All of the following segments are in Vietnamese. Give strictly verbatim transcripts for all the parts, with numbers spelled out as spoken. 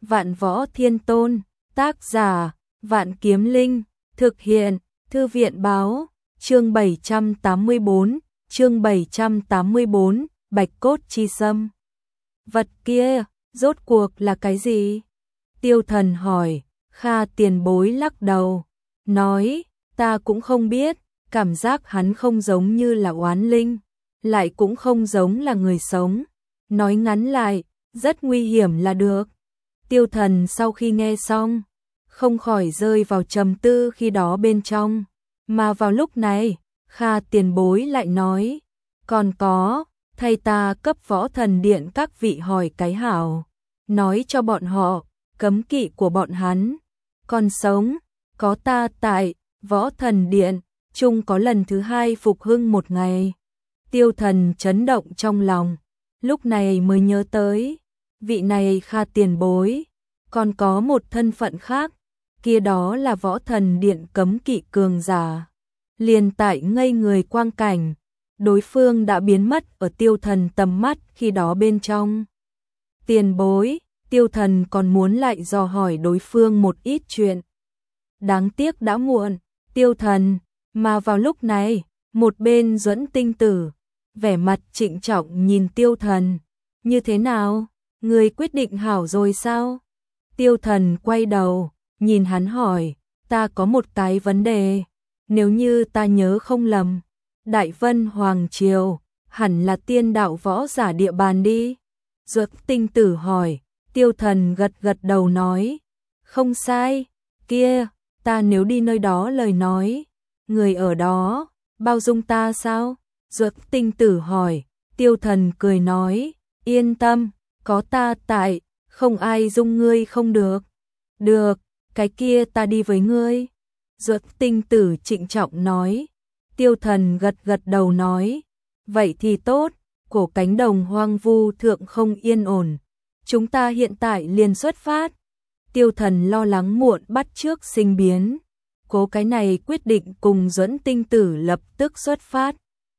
Vạn Võ Thiên Tôn, tác giả, Vạn Kiếm Linh, thực hiện, Thư viện báo, chương bảy trăm tám mươi tư, chương bảy trăm tám mươi tư, Bạch Cốt Chi Sâm. Vật kia, rốt cuộc là cái gì? Tiêu Thần hỏi. Kha Tiền Bối lắc đầu, nói, ta cũng không biết, cảm giác hắn không giống như là oán linh, lại cũng không giống là người sống. Nói ngắn lại, rất nguy hiểm là được. Tiêu Thần sau khi nghe xong, không khỏi rơi vào trầm tư khi đó bên trong. Mà vào lúc này, Kha Tiền Bối lại nói, còn có, thay ta cấp Võ Thần Điện các vị hỏi cái hảo, nói cho bọn họ, cấm kỵ của bọn hắn, còn sống, có ta tại, Võ Thần Điện, chung có lần thứ hai phục hưng một ngày. Tiêu Thần chấn động trong lòng, lúc này mới nhớ tới, vị này Kha Tiền Bối, còn có một thân phận khác, kia đó là Võ Thần Điện cấm kỵ cường giả. Liền tại ngây người quang cảnh, đối phương đã biến mất ở Tiêu Thần tầm mắt khi đó bên trong. Tiền Bối, Tiêu Thần còn muốn lại dò hỏi đối phương một ít chuyện. Đáng tiếc đã muộn, Tiêu Thần, mà vào lúc này, một bên Duẫn Tinh Tử, vẻ mặt trịnh trọng nhìn Tiêu Thần, như thế nào, người quyết định hảo rồi sao? Tiêu Thần quay đầu, nhìn hắn hỏi, ta có một cái vấn đề, nếu như ta nhớ không lầm, Đại Vân Hoàng Triều, hẳn là tiên đạo võ giả địa bàn đi. Duẫn Tinh Tử hỏi, Tiêu Thần gật gật đầu nói, không sai, kia, ta nếu đi nơi đó lời nói, người ở đó, bao dung ta sao? Duẫn Tinh Tử hỏi, Tiêu Thần cười nói, yên tâm, có ta tại, không ai dung ngươi không được. Được, cái kia ta đi với ngươi. Duẫn Tinh Tử trịnh trọng nói. Tiêu Thần gật gật đầu nói, vậy thì tốt, cổ cánh đồng hoang vu thượng không yên ổn, chúng ta hiện tại liền xuất phát. Tiêu Thần lo lắng muộn bắt trước sinh biến, cố cái này quyết định cùng Duẫn Tinh Tử lập tức xuất phát.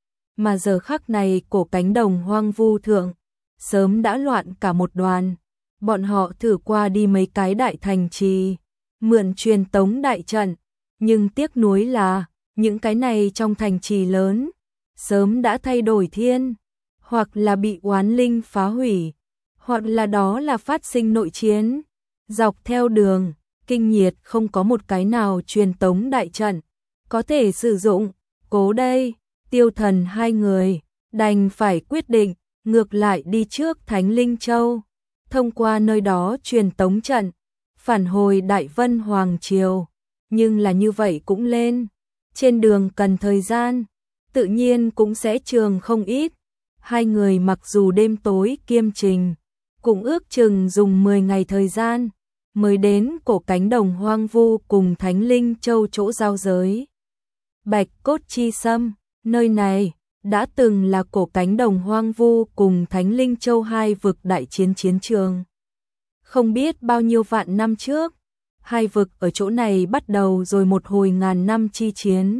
Mà giờ khắc này cổ cánh đồng hoang vu thượng, sớm đã loạn cả một đoàn, bọn họ thử qua đi mấy cái đại thành trì, mượn truyền tống đại trận, nhưng tiếc nuối là, những cái này trong thành trì lớn, sớm đã thay đổi thiên, hoặc là bị oán linh phá hủy, hoặc là đó là phát sinh nội chiến. Dọc theo đường, kinh nhiệt không có một cái nào truyền tống đại trận, có thể sử dụng, cố đây, Tiêu Thần hai người, đành phải quyết định, ngược lại đi trước Thánh Linh Châu, thông qua nơi đó truyền tống trận, phản hồi Đại Vân Hoàng Triều, nhưng là như vậy cũng lên. Trên đường cần thời gian, tự nhiên cũng sẽ trường không ít. Hai người mặc dù đêm tối kiêm trình, cũng ước chừng dùng mười ngày thời gian, mới đến cổ cánh đồng hoang vu cùng Thánh Linh Châu chỗ giao giới. Bạch Cốt Chi Sâm, nơi này, đã từng là cổ cánh đồng hoang vu cùng Thánh Linh Châu hai vực đại chiến chiến trường. Không biết bao nhiêu vạn năm trước, hai vực ở chỗ này bắt đầu rồi một hồi ngàn năm chi chiến.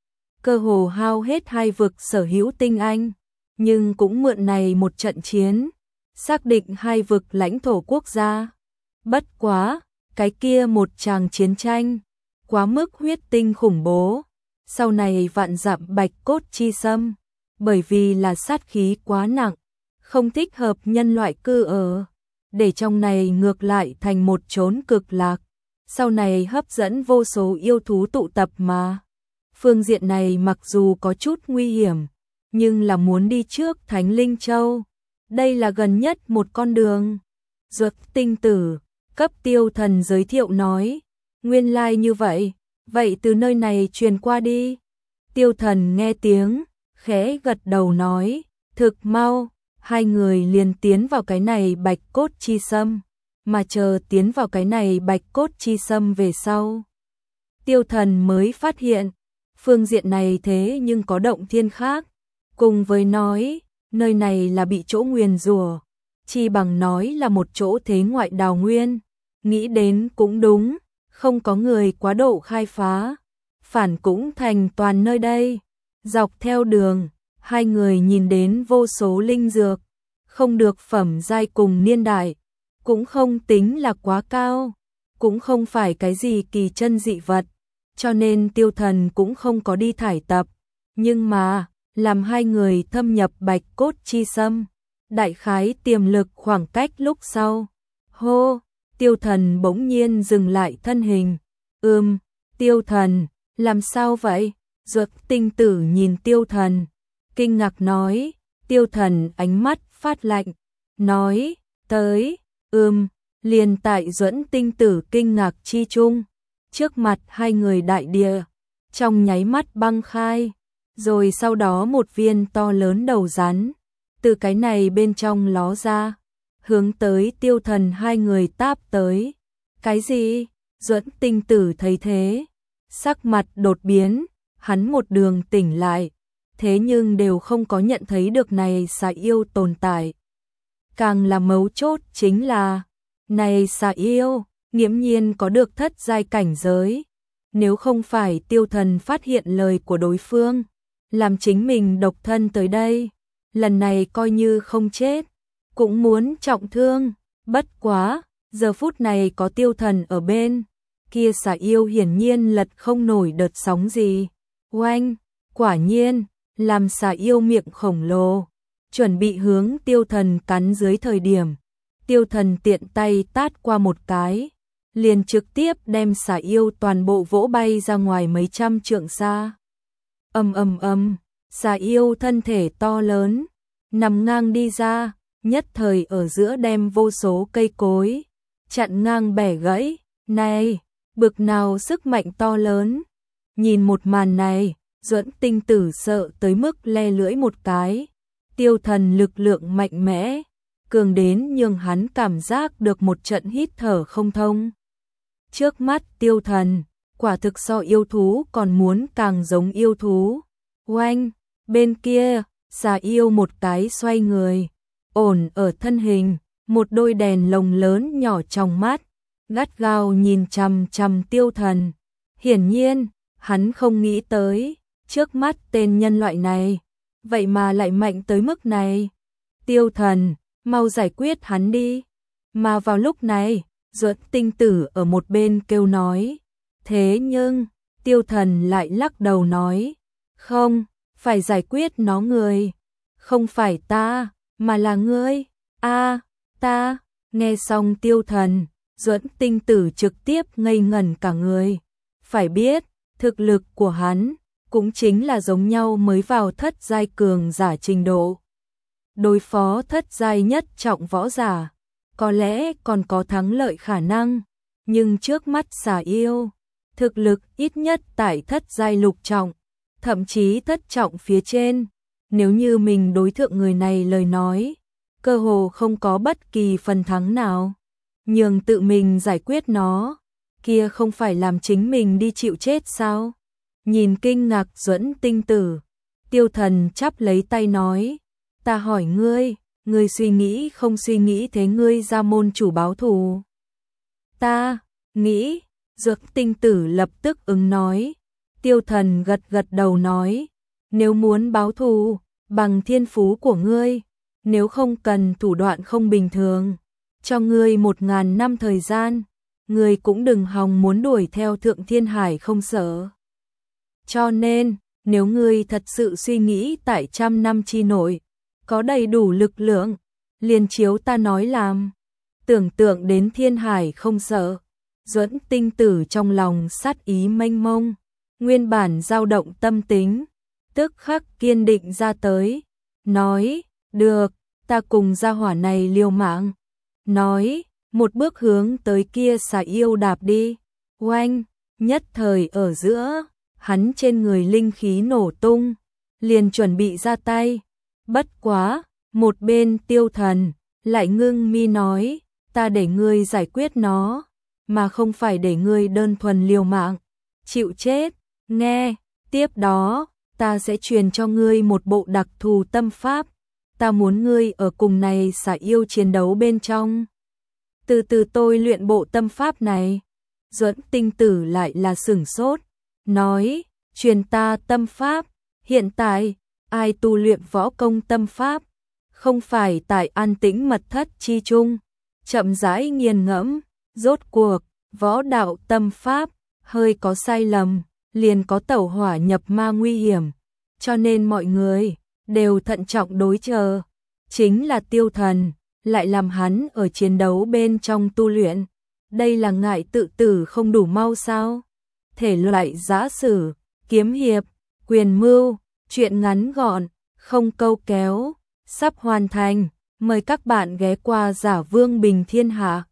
Cơ hồ hao hết hai vực sở hữu tinh anh, nhưng cũng mượn này một trận chiến, xác định hai vực lãnh thổ quốc gia. Bất quá, cái kia một tràng chiến tranh, quá mức huyết tinh khủng bố. Sau này vạn dặm Bạch Cốt Chi Sâm, bởi vì là sát khí quá nặng, không thích hợp nhân loại cư ở, để trong này ngược lại thành một chốn cực lạc. Sau này hấp dẫn vô số yêu thú tụ tập mà. Phương diện này mặc dù có chút nguy hiểm, nhưng là muốn đi trước Thánh Linh Châu. Đây là gần nhất một con đường. Duẫn Tinh Tử, cấp Tiêu Thần giới thiệu nói, nguyên lai like như vậy, vậy từ nơi này truyền qua đi. Tiêu Thần nghe tiếng, khẽ gật đầu nói, thực mau, hai người liền tiến vào cái này Bạch Cốt Chi Sâm. Mà chờ tiến vào cái này Bạch Cốt Chi Sâm về sau, Tiêu Thần mới phát hiện, phương diện này thế nhưng có động thiên khác, cùng với nói, nơi này là bị chỗ nguyền rủa, chi bằng nói là một chỗ thế ngoại đào nguyên. Nghĩ đến cũng đúng, không có người quá độ khai phá, phản cũng thành toàn nơi đây. Dọc theo đường, hai người nhìn đến vô số linh dược, không được phẩm giai cùng niên đại, cũng không tính là quá cao, cũng không phải cái gì kỳ chân dị vật, cho nên Tiêu Thần cũng không có đi thải tập, nhưng mà, làm hai người thâm nhập bạch cốt chi sâm, đại khái tiềm lực khoảng cách lúc sau. Hô, Tiêu Thần bỗng nhiên dừng lại thân hình. Ừm, Tiêu Thần, làm sao vậy? Duật Tinh Tử nhìn Tiêu Thần, kinh ngạc nói. Tiêu Thần ánh mắt phát lạnh, nói, tới, ừm, liền tại Duẫn Tinh Tử kinh ngạc chi chung, trước mặt hai người đại địa, trong nháy mắt băng khai, rồi sau đó một viên to lớn đầu rắn, từ cái này bên trong ló ra, hướng tới Tiêu Thần hai người táp tới. Cái gì? Duẫn Tinh Tử thấy thế, sắc mặt đột biến, hắn một đường tỉnh lại, thế nhưng đều không có nhận thấy được này xà yêu tồn tại. Càng là mấu chốt chính là, này xà yêu, nghiễm nhiên có được thất giai cảnh giới. Nếu không phải Tiêu Thần phát hiện lời của đối phương, làm chính mình độc thân tới đây, lần này coi như không chết, cũng muốn trọng thương. Bất quá, giờ phút này có Tiêu Thần ở bên, kia xà yêu hiển nhiên lật không nổi đợt sóng gì. Oanh, quả nhiên, làm xà yêu miệng khổng lồ, chuẩn bị hướng Tiêu Thần cắn dưới thời điểm, Tiêu Thần tiện tay tát qua một cái, liền trực tiếp đem xà yêu toàn bộ vỗ bay ra ngoài mấy trăm trượng xa. Ầm ầm ầm, xà yêu thân thể to lớn, nằm ngang đi ra, nhất thời ở giữa đem vô số cây cối chặn ngang bẻ gãy. Này, bực nào sức mạnh to lớn. Nhìn một màn này, Duẫn Tinh Tử sợ tới mức le lưỡi một cái. Tiêu Thần lực lượng mạnh mẽ, cường đến nhường hắn cảm giác được một trận hít thở không thông. Trước mắt Tiêu Thần, quả thực so yêu thú còn muốn càng giống yêu thú. Oanh, bên kia, xà yêu một cái xoay người, ổn ở thân hình, một đôi đèn lồng lớn nhỏ trong mắt, gắt gao nhìn chằm chằm Tiêu Thần. Hiển nhiên, hắn không nghĩ tới, trước mắt tên nhân loại này, vậy mà lại mạnh tới mức này. Tiêu Thần, mau giải quyết hắn đi. Mà vào lúc này, Duẫn Tinh Tử ở một bên kêu nói. Thế nhưng, Tiêu Thần lại lắc đầu nói, không, phải giải quyết nó người. Không phải ta, mà là ngươi. A, ta. Nghe xong Tiêu Thần, Duẫn Tinh Tử trực tiếp ngây ngẩn cả người. Phải biết, thực lực của hắn cũng chính là giống nhau mới vào thất giai cường giả trình độ. Đối phó thất giai nhất trọng võ giả, có lẽ còn có thắng lợi khả năng, nhưng trước mắt xà yêu, thực lực ít nhất tại thất giai lục trọng, thậm chí thất trọng phía trên. Nếu như mình đối thượng người này lời nói, cơ hồ không có bất kỳ phần thắng nào. Nhường tự mình giải quyết nó, kia không phải làm chính mình đi chịu chết sao? Nhìn kinh ngạc Duẫn Tinh Tử, Tiêu Thần chắp lấy tay nói, ta hỏi ngươi, ngươi suy nghĩ không suy nghĩ thế ngươi ra môn chủ báo thù? Ta, nghĩ. Duẫn Tinh Tử lập tức ứng nói. Tiêu Thần gật gật đầu nói, nếu muốn báo thù, bằng thiên phú của ngươi, nếu không cần thủ đoạn không bình thường, cho ngươi một ngàn năm thời gian, ngươi cũng đừng hòng muốn đuổi theo Thượng Thiên Hải không sợ. Cho nên, nếu ngươi thật sự suy nghĩ tại trăm năm chi nội, có đầy đủ lực lượng, liền chiếu ta nói làm. Tưởng tượng đến Thiên Hải không sợ, Duẫn Tinh Tử trong lòng sát ý mênh mông, nguyên bản dao động tâm tính, tức khắc kiên định ra tới, nói, được, ta cùng gia hỏa này liều mạng. Nói, một bước hướng tới kia xà yêu đạp đi. Oanh, nhất thời ở giữa, hắn trên người linh khí nổ tung, liền chuẩn bị ra tay. Bất quá, một bên Tiêu Thần lại ngưng mi nói, ta để ngươi giải quyết nó, mà không phải để ngươi đơn thuần liều mạng, chịu chết. Nghe, tiếp đó, ta sẽ truyền cho ngươi một bộ đặc thù tâm pháp, ta muốn ngươi ở cùng này xà yêu chiến đấu bên trong. Từ từ tôi luyện bộ tâm pháp này. Duẫn Tinh Tử lại là sửng sốt, nói, truyền ta tâm pháp, hiện tại, ai tu luyện võ công tâm pháp, không phải tại an tĩnh mật thất chi chung, chậm rãi nghiền ngẫm, rốt cuộc, võ đạo tâm pháp, hơi có sai lầm, liền có tẩu hỏa nhập ma nguy hiểm, cho nên mọi người đều thận trọng đối chờ. Chính là Tiêu Thần, lại làm hắn ở chiến đấu bên trong tu luyện. Đây là ngại tự tử không đủ mau sao? Thể loại giã sử, kiếm hiệp, quyền mưu, truyện ngắn gọn, không câu kéo, sắp hoàn thành. Mời các bạn ghé qua Giả Vương Bình Thiên Hạ.